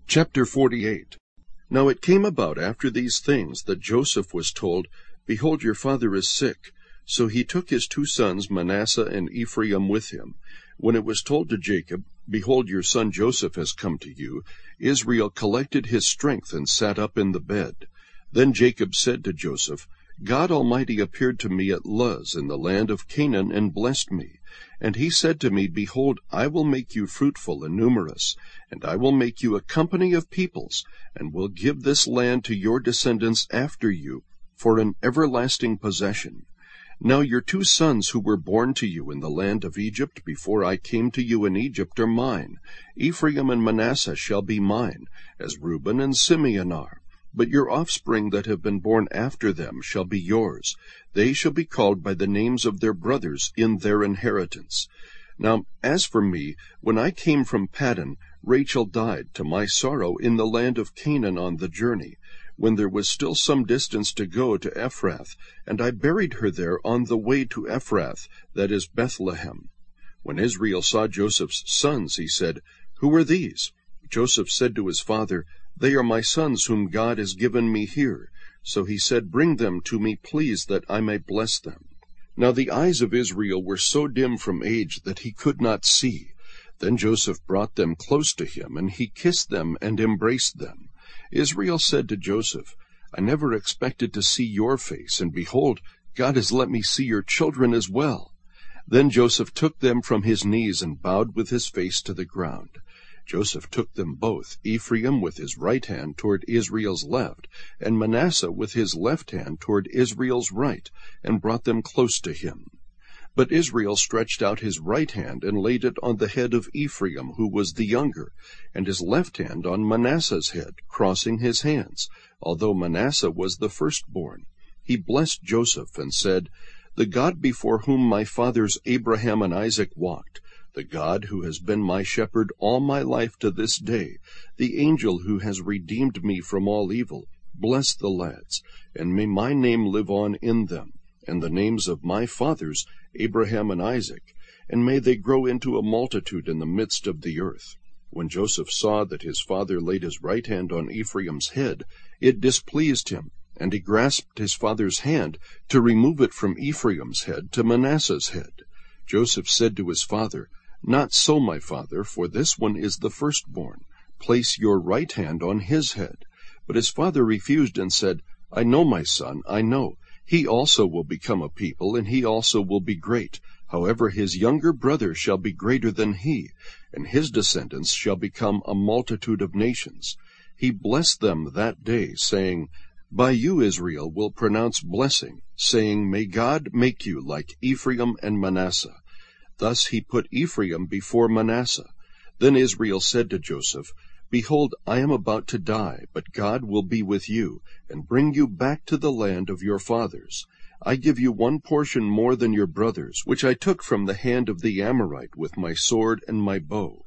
Chapter 48. Now it came about after these things that Joseph was told, Behold, your father is sick. So he took his 2 sons, Manasseh and Ephraim, with him. When it was told to Jacob, Behold, your son Joseph has come to you, Israel collected his strength and sat up in the bed. Then Jacob said to Joseph, God Almighty appeared to me at Luz in the land of Canaan and blessed me. And he said to me, Behold, I will make you fruitful and numerous, and I will make you a company of peoples, and will give this land to your descendants after you for an everlasting possession. Now your 2 sons who were born to you in the land of Egypt before I came to you in Egypt are mine. Ephraim and Manasseh shall be mine, as Reuben and Simeon are. But your offspring that have been born after them shall be yours. They shall be called by the names of their brothers in their inheritance. Now, as for me, when I came from Paddan, Rachel died to my sorrow in the land of Canaan on the journey, when there was still some distance to go to Ephrath, and I buried her there on the way to Ephrath, that is Bethlehem. When Israel saw Joseph's sons, he said, Who are these? Joseph said to his father, They are my sons whom God has given me here. So he said, Bring them to me, please, that I may bless them. Now the eyes of Israel were so dim from age that he could not see. Then Joseph brought them close to him, and he kissed them and embraced them. Israel said to Joseph, I never expected to see your face, and behold, God has let me see your children as well. Then Joseph took them from his knees and bowed with his face to the ground. Joseph took them both, Ephraim with his right hand toward Israel's left, and Manasseh with his left hand toward Israel's right, and brought them close to him. But Israel stretched out his right hand and laid it on the head of Ephraim, who was the younger, and his left hand on Manasseh's head, crossing his hands, although Manasseh was the firstborn. He blessed Joseph and said, The God before whom my fathers Abraham and Isaac walked, the God who has been my shepherd all my life to this day, the angel who has redeemed me from all evil, bless the lads, and may my name live on in them, and the names of my fathers, Abraham and Isaac, and may they grow into a multitude in the midst of the earth. When Joseph saw that his father laid his right hand on Ephraim's head, it displeased him, and he grasped his father's hand to remove it from Ephraim's head to Manasseh's head. Joseph said to his father, Not so, my father, for this one is the firstborn. Place your right hand on his head. But his father refused and said, I know, my son, I know. He also will become a people, and he also will be great. However, his younger brother shall be greater than he, and his descendants shall become a multitude of nations. He blessed them that day, saying, By you Israel will pronounce blessing, saying, May God make you like Ephraim and Manasseh. Thus he put Ephraim before Manasseh. Then Israel said to Joseph, Behold, I am about to die, but God will be with you, and bring you back to the land of your fathers. I give you 1 portion more than your brothers, which I took from the hand of the Amorite with my sword and my bow.